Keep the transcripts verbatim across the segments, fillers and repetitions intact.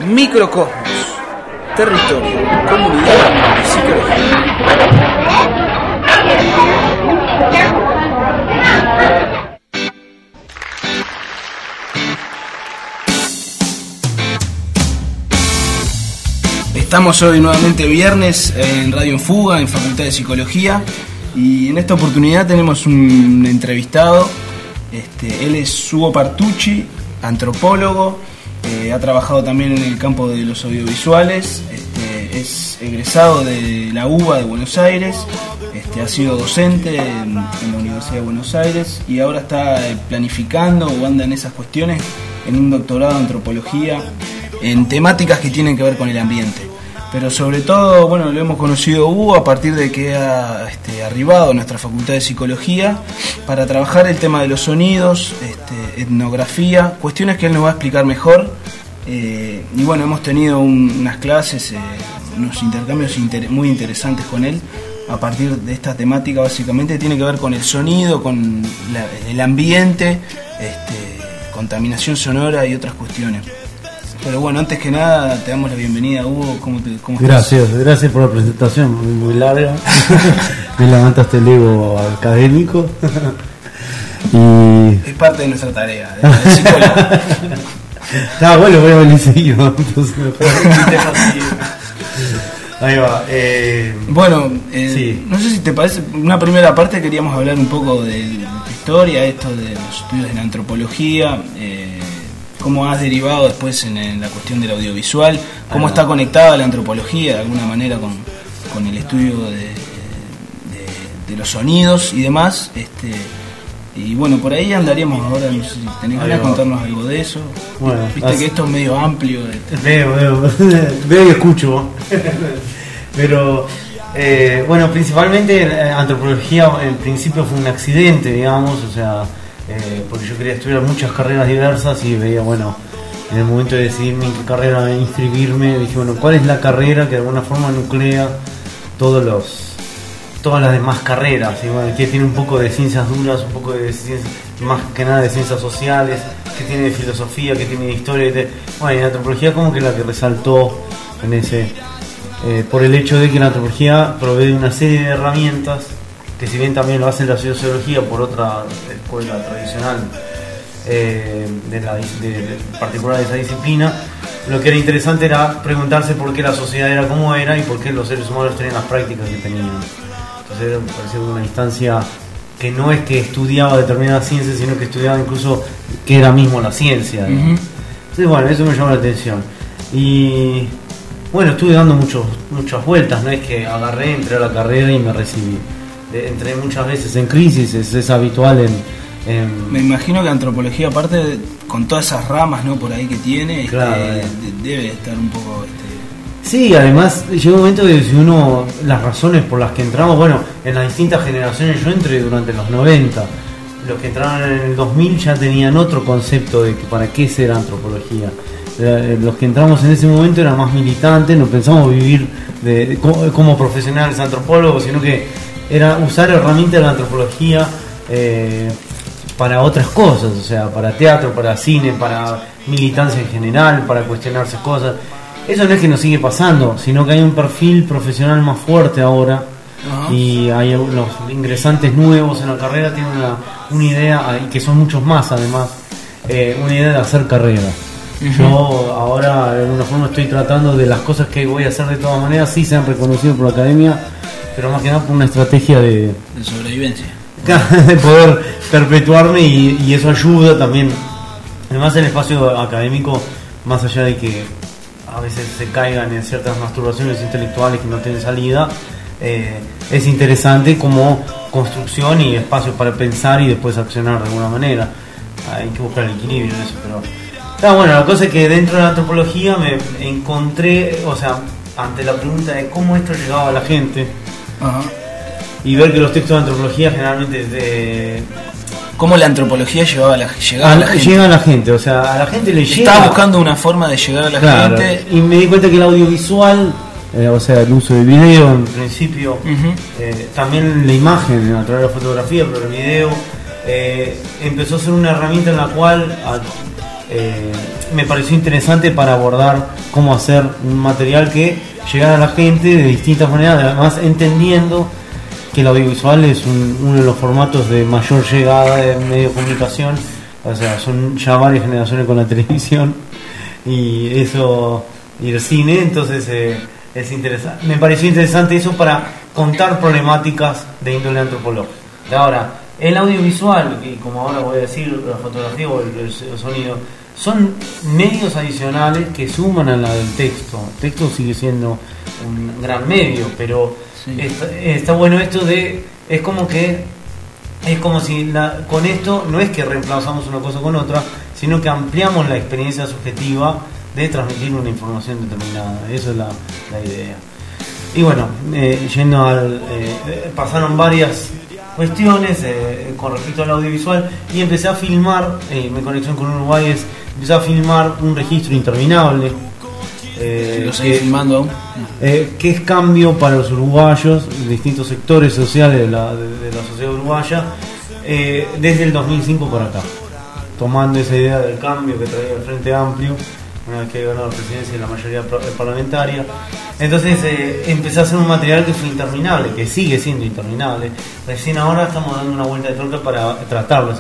Microcosmos, territorio, comunidad y psicología. Estamos hoy nuevamente viernes en Radio en Fuga, en Facultad de Psicología, y en esta oportunidad tenemos un entrevistado. Este, él es Hugo Partucci, antropólogo, eh, ha trabajado también en el campo de los audiovisuales, este, es egresado de la U B A de Buenos Aires, este, ha sido docente en, en la Universidad de Buenos Aires y ahora está planificando o anda en esas cuestiones en un doctorado en antropología en temáticas que tienen que ver con el ambiente. Pero sobre todo, bueno, lo hemos conocido Hugo a partir de que ha este, arribado a nuestra Facultad de Psicología para trabajar el tema de los sonidos, este, etnografía, cuestiones que él nos va a explicar mejor. Eh, y bueno, hemos tenido un, unas clases, eh, unos intercambios inter- muy interesantes con él a partir de esta temática. Básicamente tiene que ver con el sonido, con la, el ambiente, este, contaminación sonora y otras cuestiones. Pero bueno, antes que nada, te damos la bienvenida, Hugo. ¿Cómo, te, cómo gracias, estás? Gracias por la presentación, muy, muy larga. Me levantaste el ego académico. Y... es parte de nuestra tarea, de, de psicólogo. Ah, bueno, voy a venir seguido. Entonces, ahí va. Eh... Bueno, eh, sí. No sé si te parece, una primera parte queríamos hablar un poco de, de tu historia, esto de los estudios de la antropología. Eh, cómo has derivado después en, en la cuestión del audiovisual, cómo está conectada la antropología de alguna manera con, con el estudio de, de, de los sonidos y demás. Este, y bueno, por ahí andaríamos ahora, no sé si tenés ganas de contarnos algo de eso. Bueno, viste así, que esto es medio amplio. Este. Veo, veo, veo y escucho. Pero eh, bueno, principalmente eh, antropología en principio fue un accidente, digamos, o sea... Eh, porque yo quería estudiar muchas carreras diversas y veía, bueno, en el momento de decidirme en qué carrera inscribirme, dije, bueno, ¿cuál es la carrera que de alguna forma nuclea todos los, todas las demás carreras? Y bueno, que tiene un poco de ciencias duras, un poco de ciencias, más que nada de ciencias sociales, que tiene de filosofía, que tiene de historia, de, bueno, y la antropología como que la que resaltó en ese, eh, por el hecho de que la antropología provee una serie de herramientas que si bien también lo hace la sociología por otra escuela tradicional eh, de la, de, de particular de esa disciplina, lo que era interesante era preguntarse por qué la sociedad era como era y por qué los seres humanos tenían las prácticas que tenían. Entonces me pareció una instancia que no es que estudiaba determinadas ciencias, sino que estudiaba incluso qué era mismo la ciencia. Uh-huh. Entonces bueno, eso me llamó la atención. Y bueno, estuve dando muchos, muchas vueltas, no es que agarré, entré a la carrera y me recibí. Entré muchas veces en crisis, es, es habitual en, en... Me imagino que antropología, aparte, con todas esas ramas, ¿no?, por ahí que tiene, claro, este, de, debe estar un poco... Este... Sí, además llega un momento que si uno, las razones por las que entramos, bueno, en las distintas generaciones, yo entré durante los noventa, los que entraron en el dos mil ya tenían otro concepto de que para qué ser antropología. Los que entramos en ese momento eran más militantes, no pensamos vivir de, como, como profesionales antropólogos, sino que era usar herramientas de la antropología eh, para otras cosas, o sea, para teatro, para cine, para militancia en general, para cuestionarse cosas. Eso no es que nos sigue pasando, sino que hay un perfil profesional más fuerte ahora. Uh-huh. Y hay los ingresantes nuevos en la carrera tienen una, una idea, y que son muchos más además, eh, una idea de hacer carrera. Uh-huh. Yo ahora de alguna forma estoy tratando de las cosas que voy a hacer de todas maneras, sí se han reconocido por la academia, pero más que nada por una estrategia de, de sobrevivencia, de poder perpetuarme y, y eso ayuda también. Además el espacio académico, más allá de que a veces se caigan en ciertas masturbaciones intelectuales que no tienen salida, eh, es interesante como construcción y espacio para pensar y después accionar de alguna manera. Hay que buscar el equilibrio en eso, pero... Ah, bueno, la cosa es que dentro de la antropología me encontré, o sea, ante la pregunta de cómo esto llegaba a la gente. Ajá. Y ver que los textos de antropología generalmente de... ¿Cómo la antropología llevaba a la, llegaba a la gente? Llega a la gente, o sea, a la gente le llega... Estaba buscando una forma de llegar a la claro, gente. Y me di cuenta que el audiovisual, eh, o sea, el uso de video en principio, uh-huh. eh, también la imagen a través de la fotografía, pero el video, eh, empezó a ser una herramienta en la cual... A, eh, me pareció interesante para abordar cómo hacer un material que llegara a la gente de distintas maneras, además entendiendo que el audiovisual es un, uno de los formatos de mayor llegada de medio de comunicación, o sea, son ya varias generaciones con la televisión y eso y el cine, entonces eh, es interesante. Me pareció interesante eso para contar problemáticas de índole antropológica. Ahora, el audiovisual, y como ahora voy a decir, la fotografía o el, el sonido, son medios adicionales que suman a la del texto. El texto sigue siendo un gran medio, pero sí. está, está bueno esto de, es como que, es como si la, con esto no es que reemplazamos una cosa con otra, sino que ampliamos la experiencia subjetiva de transmitir una información determinada. Esa es la, la idea. Y bueno, eh, yendo al, eh, pasaron varias cuestiones eh, con respecto al audiovisual y empecé a filmar, eh, mi conexión con Uruguay es, empecé a filmar un registro interminable. Eh, ¿Lo seguís filmando aún? Eh, que es cambio para los uruguayos, distintos sectores sociales de la, de, de la sociedad uruguaya, eh, desde el dos mil cinco para acá, tomando esa idea del cambio que traía el Frente Amplio una vez que ganó la presidencia y la mayoría parlamentaria. Entonces eh, empecé a hacer un material que fue interminable, que sigue siendo interminable. Recién ahora estamos dando una vuelta de tuerca para tratarlo.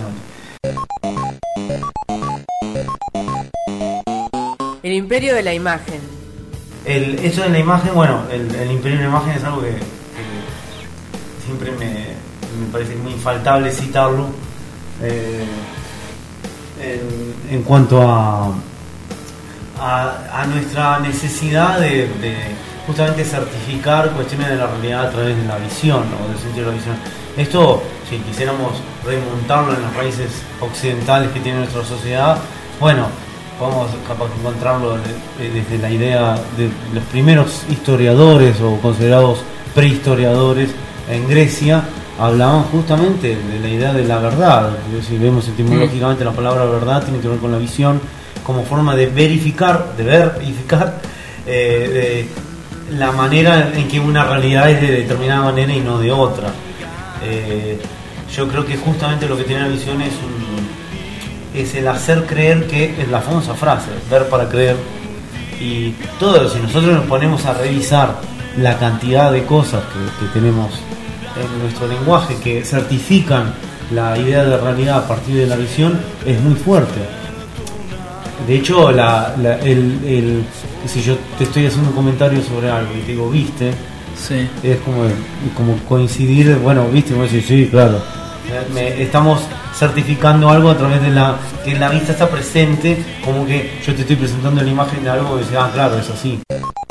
El imperio de la imagen. El, eso de la imagen, bueno, el, el imperio de la imagen es algo que, que siempre me, me parece muy infaltable citarlo eh, en, en cuanto a, a, a nuestra necesidad de, de justamente certificar cuestiones de la realidad a través de la visión o del sentido de la visión. Esto, si quisiéramos remontarlo en las raíces occidentales que tiene nuestra sociedad, bueno, podemos capaz encontrarlo desde la idea de los primeros historiadores o considerados prehistoriadores en Grecia, hablaban justamente de la idea de la verdad. Si vemos etimológicamente la palabra verdad tiene que ver con la visión como forma de verificar, de verificar eh, de la manera en que una realidad es de determinada manera y no de otra. Eh, yo creo que justamente lo que tiene la visión es un es el hacer creer, que es la famosa frase, ver para creer. Y todo, si nosotros nos ponemos a revisar la cantidad de cosas que, que tenemos en nuestro lenguaje que certifican la idea de realidad a partir de la visión, es muy fuerte. De hecho, la, la, el, el, si yo te estoy haciendo un comentario sobre algo y te digo, ¿viste? Sí. Es como, como coincidir, bueno, ¿viste? Y vos decís, sí, claro. Me, estamos certificando algo a través de la que la vista está presente, como que yo te estoy presentando la imagen de algo y dices, ah, claro, es así.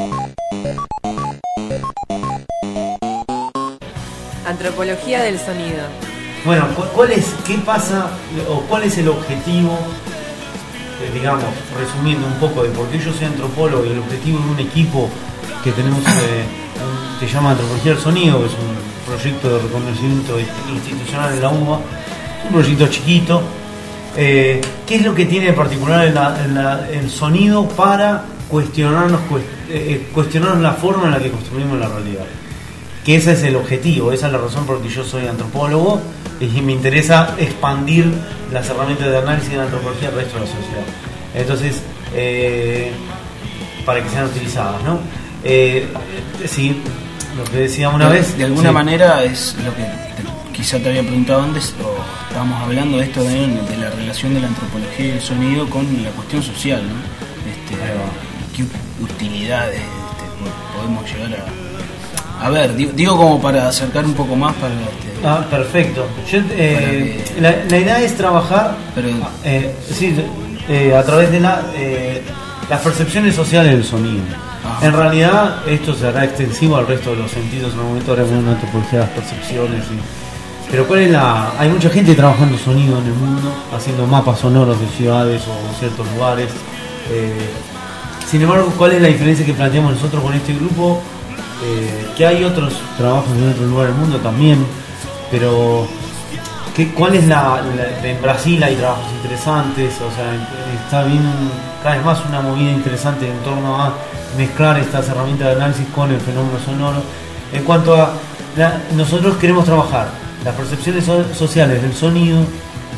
Antropología del sonido. Bueno, ¿cuál es, qué pasa o cuál es el objetivo, eh, digamos, resumiendo un poco de por qué yo soy antropólogo y el objetivo de un equipo que tenemos eh, un, que se llama Antropología del Sonido, que es un proyecto de reconocimiento institucional en la U B A, un proyecto chiquito. Eh, ¿Qué es lo que tiene de particular el, el, el sonido para cuestionarnos, eh, cuestionarnos la forma en la que construimos la realidad? Que ese es el objetivo, esa es la razón por la que yo soy antropólogo y me interesa expandir las herramientas de análisis de la antropología al resto de la sociedad. Entonces, eh, para que sean utilizadas, ¿no? Eh, sí, lo que decía una de, vez. De alguna sí. manera es lo que te, quizá te había preguntado antes, o estábamos hablando de esto también, de la relación de la antropología y el sonido con la cuestión social, ¿no? Este, ¿qué utilidades este, podemos llegar a, a ver? Digo, digo como para acercar un poco más para... Este, ah, perfecto. Yo, eh, que, la, la idea es trabajar pero, eh, sí, eh, a través de la, eh, las percepciones sociales del sonido. Ajá. En realidad esto será extensivo al resto de los sentidos. En un momento haremos una antropología de las percepciones. Y, pero cuál es la, hay mucha gente trabajando sonido en el mundo, haciendo mapas sonoros de ciudades o ciertos lugares. Eh, sin embargo, ¿cuál es la diferencia que planteamos nosotros con este grupo? Eh, que hay otros trabajos en otros lugares del mundo también, pero ¿qué, ¿cuál es la, la, en Brasil hay trabajos interesantes? O sea, está bien cada vez más una movida interesante en torno a mezclar estas herramientas de análisis con el fenómeno sonoro. En cuanto a la, nosotros queremos trabajar las percepciones so, sociales del sonido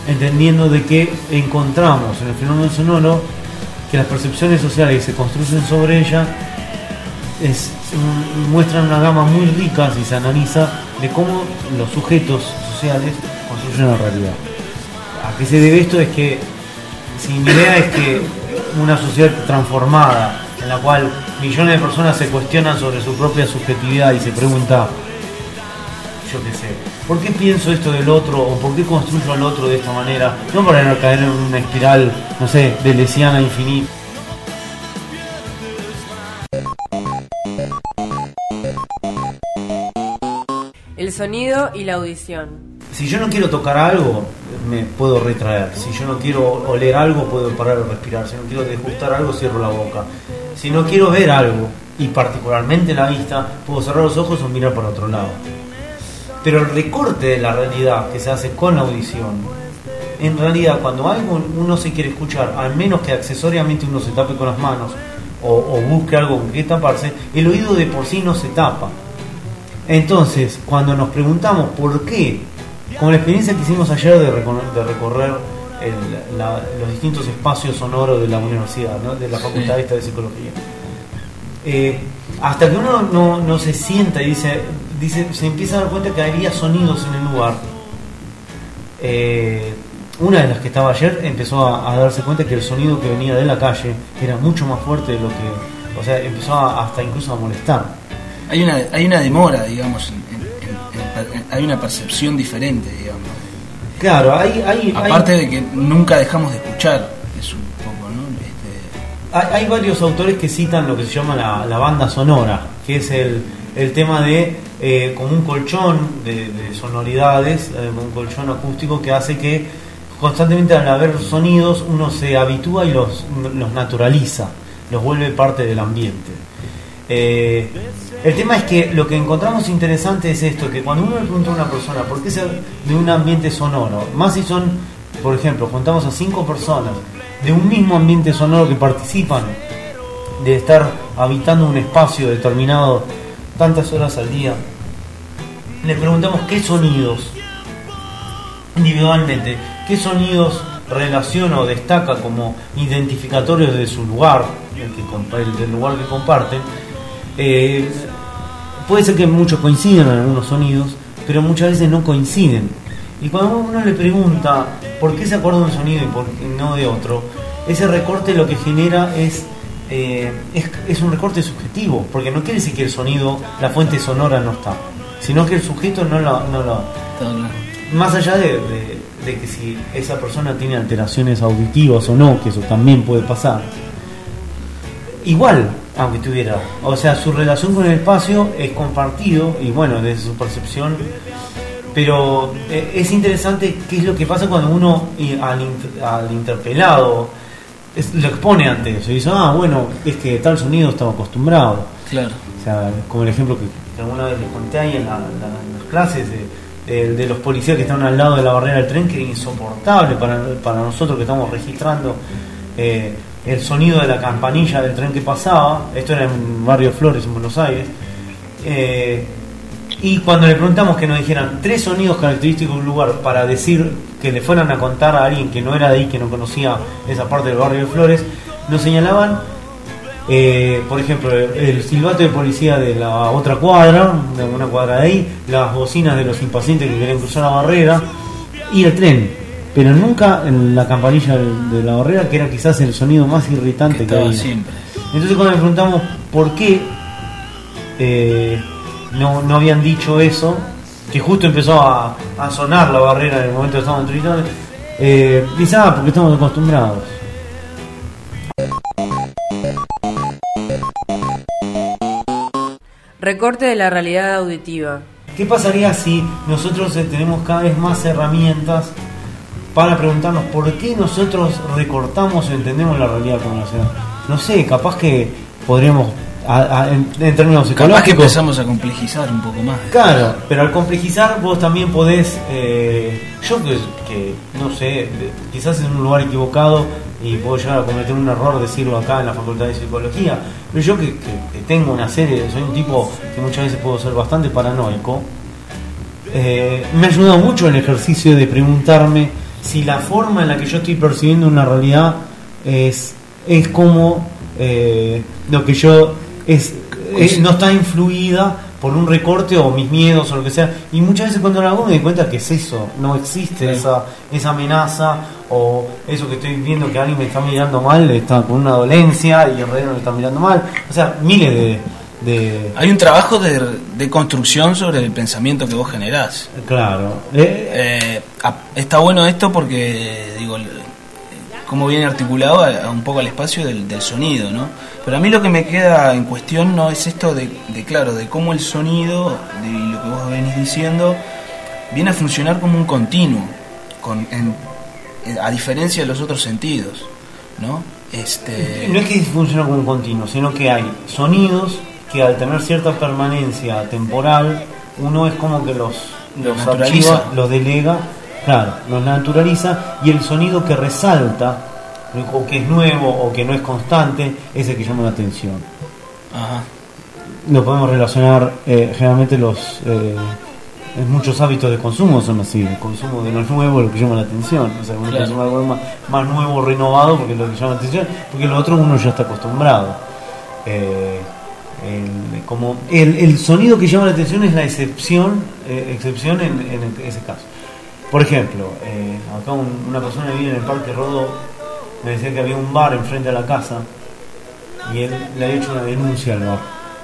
entendiendo de que encontramos en el fenómeno sonoro que las percepciones sociales que se construyen sobre ella es, muestran una gama muy rica, si se analiza, de cómo los sujetos sociales construyen la realidad. ¿A qué se debe esto? Es que si mi idea es que una sociedad transformada, en la cual millones de personas se cuestionan sobre su propia subjetividad y se preguntan, yo qué sé, ¿por qué pienso esto del otro o por qué construyo al otro de esta manera? No para no caer en una espiral, no sé, de lesiana infinita. El sonido y la audición. Si yo no quiero tocar algo, me puedo retraer. Si yo no quiero oler algo, puedo parar de respirar. Si no quiero degustar algo, cierro la boca. Si no quiero ver algo, y particularmente la vista, puedo cerrar los ojos o mirar para otro lado. Pero el recorte de la realidad que se hace con la audición, en realidad cuando algo uno se quiere escuchar, al menos que accesoriamente uno se tape con las manos o, o busque algo con que taparse, el oído de por sí no se tapa. Entonces, cuando nos preguntamos por qué, con la experiencia que hicimos ayer de, recor- de recorrer el, la, los distintos espacios sonoros de la universidad, ¿no? De la facultad esta de psicología, eh, hasta que uno no, no se sienta y dice, dice, se empieza a dar cuenta que había sonidos en el lugar. Eh, una de las que estaba ayer empezó a, a darse cuenta que el sonido que venía de la calle era mucho más fuerte de lo que, o sea, empezó a, hasta incluso a molestar. Hay una, hay una demora, digamos, en, en, en, en, hay una percepción diferente, digamos. Claro, hay, hay aparte hay, de que nunca dejamos de escuchar, es un poco, ¿no? Este... Hay, hay varios autores que citan lo que se llama la, la banda sonora, que es el, el tema de eh, como un colchón de, de sonoridades, eh, un colchón acústico que hace que constantemente al haber sonidos uno se habitúa y los, los naturaliza, los vuelve parte del ambiente. Eh, el tema es que lo que encontramos interesante es esto, que cuando uno le pregunta a una persona por qué ser de un ambiente sonoro, más si son, por ejemplo, contamos a cinco personas de un mismo ambiente sonoro que participan de estar habitando un espacio determinado tantas horas al día, le preguntamos qué sonidos individualmente, qué sonidos relaciona o destaca como identificatorios de su lugar, el, que, el del lugar que comparten. Eh, puede ser que muchos coincidan en algunos sonidos, pero muchas veces no coinciden. Y cuando uno le pregunta por qué se acuerda de un sonido y por qué no de otro, ese recorte lo que genera es, eh, es, es un recorte subjetivo, porque no quiere decir que el sonido, la fuente sonora no está, sino que el sujeto no lo... No lo más allá de, de, de que si esa persona tiene alteraciones auditivas o no, que eso también puede pasar, igual, aunque tuviera, o sea, su relación con el espacio es compartido y bueno, desde su percepción, pero eh, es interesante qué es lo que pasa cuando uno y al, al interpelado es, lo expone ante eso y dice, ah, bueno, es que tal sonido estaba acostumbrado. Claro. O sea, como el ejemplo que, que alguna vez les conté ahí en, la, la, en las clases de, de, de los policías que están al lado de la barrera del tren, que es insoportable para, para nosotros que estamos registrando eh, el sonido de la campanilla del tren que pasaba. Esto era en Barrio Flores, en Buenos Aires. Eh, y cuando le preguntamos que nos dijeran tres sonidos característicos de un lugar para decir que le fueran a contar a alguien que no era de ahí, que no conocía esa parte del Barrio de Flores, nos señalaban, eh, por ejemplo, el, el silbato de policía de la otra cuadra, de una cuadra de ahí, las bocinas de los impacientes que querían cruzar la barrera y el tren. Pero nunca en la campanilla de la barrera, que era quizás el sonido más irritante que, que había. Siempre. Entonces cuando le preguntamos por qué eh, no, no habían dicho eso, que justo empezó a, a sonar la barrera en el momento que estábamos entrevistando, eh, dice, ah, porque estamos acostumbrados. Recorte de la realidad auditiva. ¿Qué pasaría si nosotros tenemos cada vez más herramientas para preguntarnos por qué nosotros recortamos o entendemos la realidad como la ciudad? No sé, capaz que podríamos, a, a, en, en términos psicológicos, capaz que empezamos a complejizar un poco más. Claro, pero al complejizar vos también podés, eh, yo que, que no sé, quizás en un lugar equivocado y puedo llegar a cometer un error, decirlo acá en la Facultad de Psicología, pero yo que, que, que tengo una serie, soy un tipo que muchas veces puedo ser bastante paranoico, eh, me ha ayudado mucho el ejercicio de preguntarme si la forma en la que yo estoy percibiendo una realidad es, es como eh, lo que yo es, es no está influida por un recorte o mis miedos o lo que sea, y muchas veces cuando lo hago me doy cuenta que es eso, no existe sí. esa esa amenaza o eso que estoy viendo que alguien me está mirando mal, está con una dolencia y en realidad me está mirando mal, o sea, miles de, de... Hay un trabajo de, de construcción sobre el pensamiento que vos generás. Claro. Eh, eh, está bueno esto porque, digo, cómo viene articulado a, a un poco al espacio del, del sonido, ¿no? Pero a mí lo que me queda en cuestión no es esto de, de claro, de cómo el sonido, de lo que vos venís diciendo, viene a funcionar como un continuo, con, en, a diferencia de los otros sentidos, ¿no? Este... No es que funciona como un continuo, sino que hay sonidos que al tener cierta permanencia temporal, uno es como que los, los archiva, los delega, claro, los naturaliza, y el sonido que resalta, o que es nuevo o que no es constante, es el que llama la atención. Ajá. Lo podemos relacionar, eh, generalmente los eh, muchos hábitos de consumo son así, el consumo de lo nuevo es lo que llama la atención, o sea, uno claro. consume algo más, más nuevo, renovado, porque es lo que llama la atención, porque lo otro uno ya está acostumbrado. Eh, el, como el, el sonido que llama la atención es la excepción, eh, excepción en, en ese caso. Por ejemplo, eh, acá un, una persona que vive en el Parque Rodó me decía que había un bar enfrente de la casa y él le había hecho una denuncia al bar.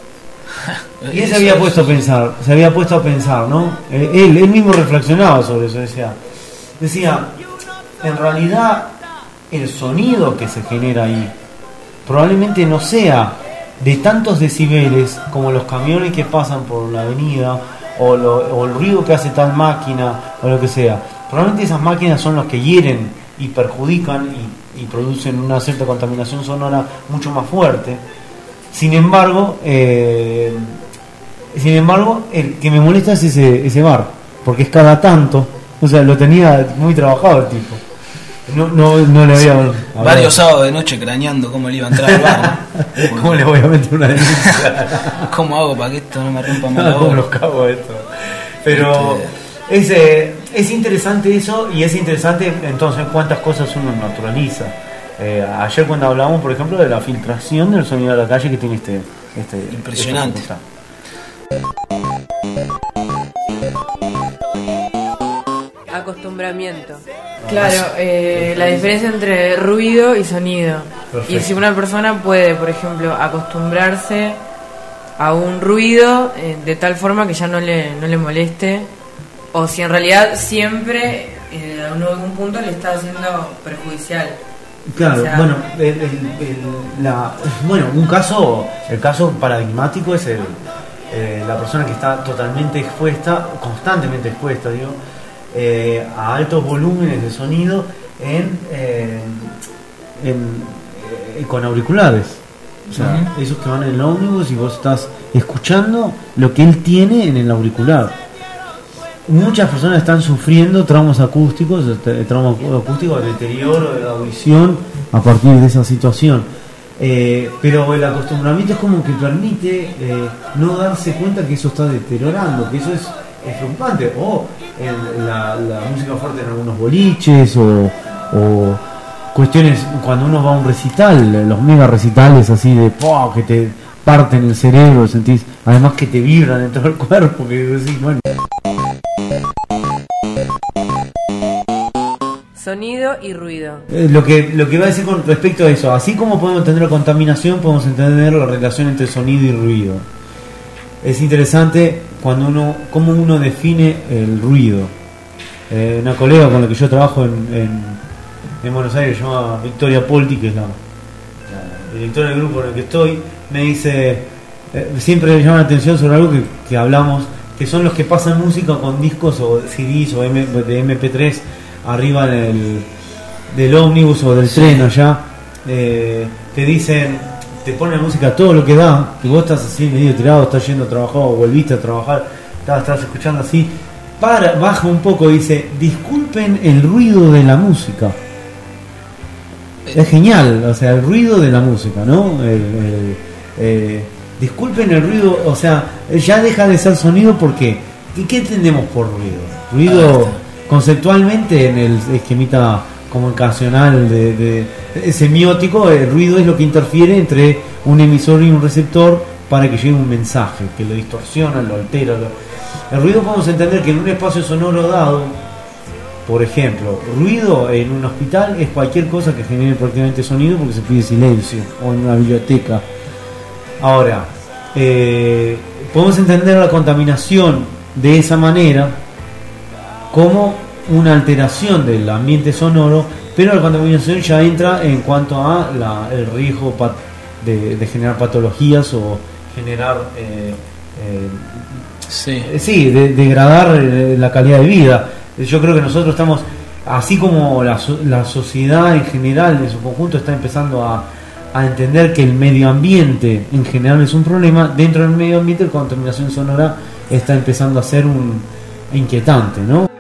Y él se había puesto a pensar, se había puesto a pensar, ¿no? Él, él mismo reflexionaba sobre eso, decía, decía, en realidad el sonido que se genera ahí probablemente no sea de tantos decibeles como los camiones que pasan por la avenida o, lo, o el ruido que hace tal máquina o lo que sea. Probablemente esas máquinas son los que hieren y perjudican y, y producen una cierta contaminación sonora mucho más fuerte. Sin embargo, eh, sin embargo, el que me molesta es ese, ese bar, porque es cada tanto, o sea, lo tenía muy trabajado el tipo. No, no, no le había sí, varios sábados de noche craneando cómo le iba a entrar al bar. ¿Cómo le voy a meter una denuncia? ¿Cómo hago para que esto no me rompa más la boca? ¿Cómo los cago esto? Pero es, eh, es interesante eso, y es interesante entonces cuántas cosas uno naturaliza. Eh, ayer cuando hablamos, por ejemplo, de la filtración del sonido de la calle que tiene este... este impresionante. Este acostumbramiento. Claro, eh, la diferencia entre ruido y sonido. Perfecto. Y si una persona puede, por ejemplo, acostumbrarse a un ruido eh, de tal forma que ya no le, no le moleste, o si en realidad siempre eh, a algún punto le está haciendo perjudicial. Claro, o sea, bueno, el, el, el, la, bueno, un caso, el caso paradigmático es el, eh, la persona que está totalmente expuesta, constantemente expuesta, digo, eh, a altos volúmenes de sonido en, eh, en eh, con auriculares, o sea, uh-huh. esos que van en el ómnibus y vos estás escuchando lo que él tiene en el auricular. Muchas personas están sufriendo traumas acústicos, traumas acústicos, deterioro de la audición a partir de esa situación. Eh, pero el acostumbramiento es como que permite eh, no darse cuenta que eso está deteriorando, que eso es, es preocupante. O el, la, la música fuerte en algunos boliches, o, o cuestiones cuando uno va a un recital, los mega recitales así de ¡pum!, que te parten el cerebro, sentís, además que te vibran dentro del cuerpo, que decís, bueno. Sonido y ruido. Eh, lo que lo que iba a decir con respecto a eso, así como podemos entender la contaminación, podemos entender la relación entre sonido y ruido. Es interesante cuando uno cómo uno define el ruido. Eh, una colega con la que yo trabajo en, en, en Buenos Aires, se llama Victoria Polti, que es la, la directora del grupo en el que estoy, me dice, eh, siempre me llama la atención sobre algo que, que hablamos, que son los que pasan música con discos o C Ds o M, de eme pe tres arriba del, del ómnibus o del tren allá, eh, te dicen, te ponen música todo lo que da, que vos estás así medio tirado, estás yendo a trabajar o volviste a trabajar, estás, estás escuchando así, para, baja un poco, dice, disculpen el ruido de la música. Es genial, o sea, el ruido de la música, ¿no? El, el, eh, disculpen el ruido, o sea, ya deja de ser sonido porque, ¿qué, qué entendemos por ruido? Ruido... conceptualmente en el esquemita comunicacional de, de, de semiótico, el ruido es lo que interfiere entre un emisor y un receptor para que llegue un mensaje, que lo distorsiona, lo altera. Lo... El ruido podemos entender que en un espacio sonoro dado, por ejemplo, ruido en un hospital es cualquier cosa que genere prácticamente sonido porque se pide silencio, o en una biblioteca. Ahora, eh, podemos entender la contaminación de esa manera como una alteración del ambiente sonoro, pero la contaminación ya entra en cuanto a la, el riesgo pat, de, de generar patologías o generar eh, eh, sí, sí de, degradar la calidad de vida. Yo creo que nosotros estamos, así como la, la sociedad en general en su conjunto está empezando a, a entender que el medio ambiente en general es un problema, dentro del medio ambiente la contaminación sonora está empezando a ser un inquietante, ¿no?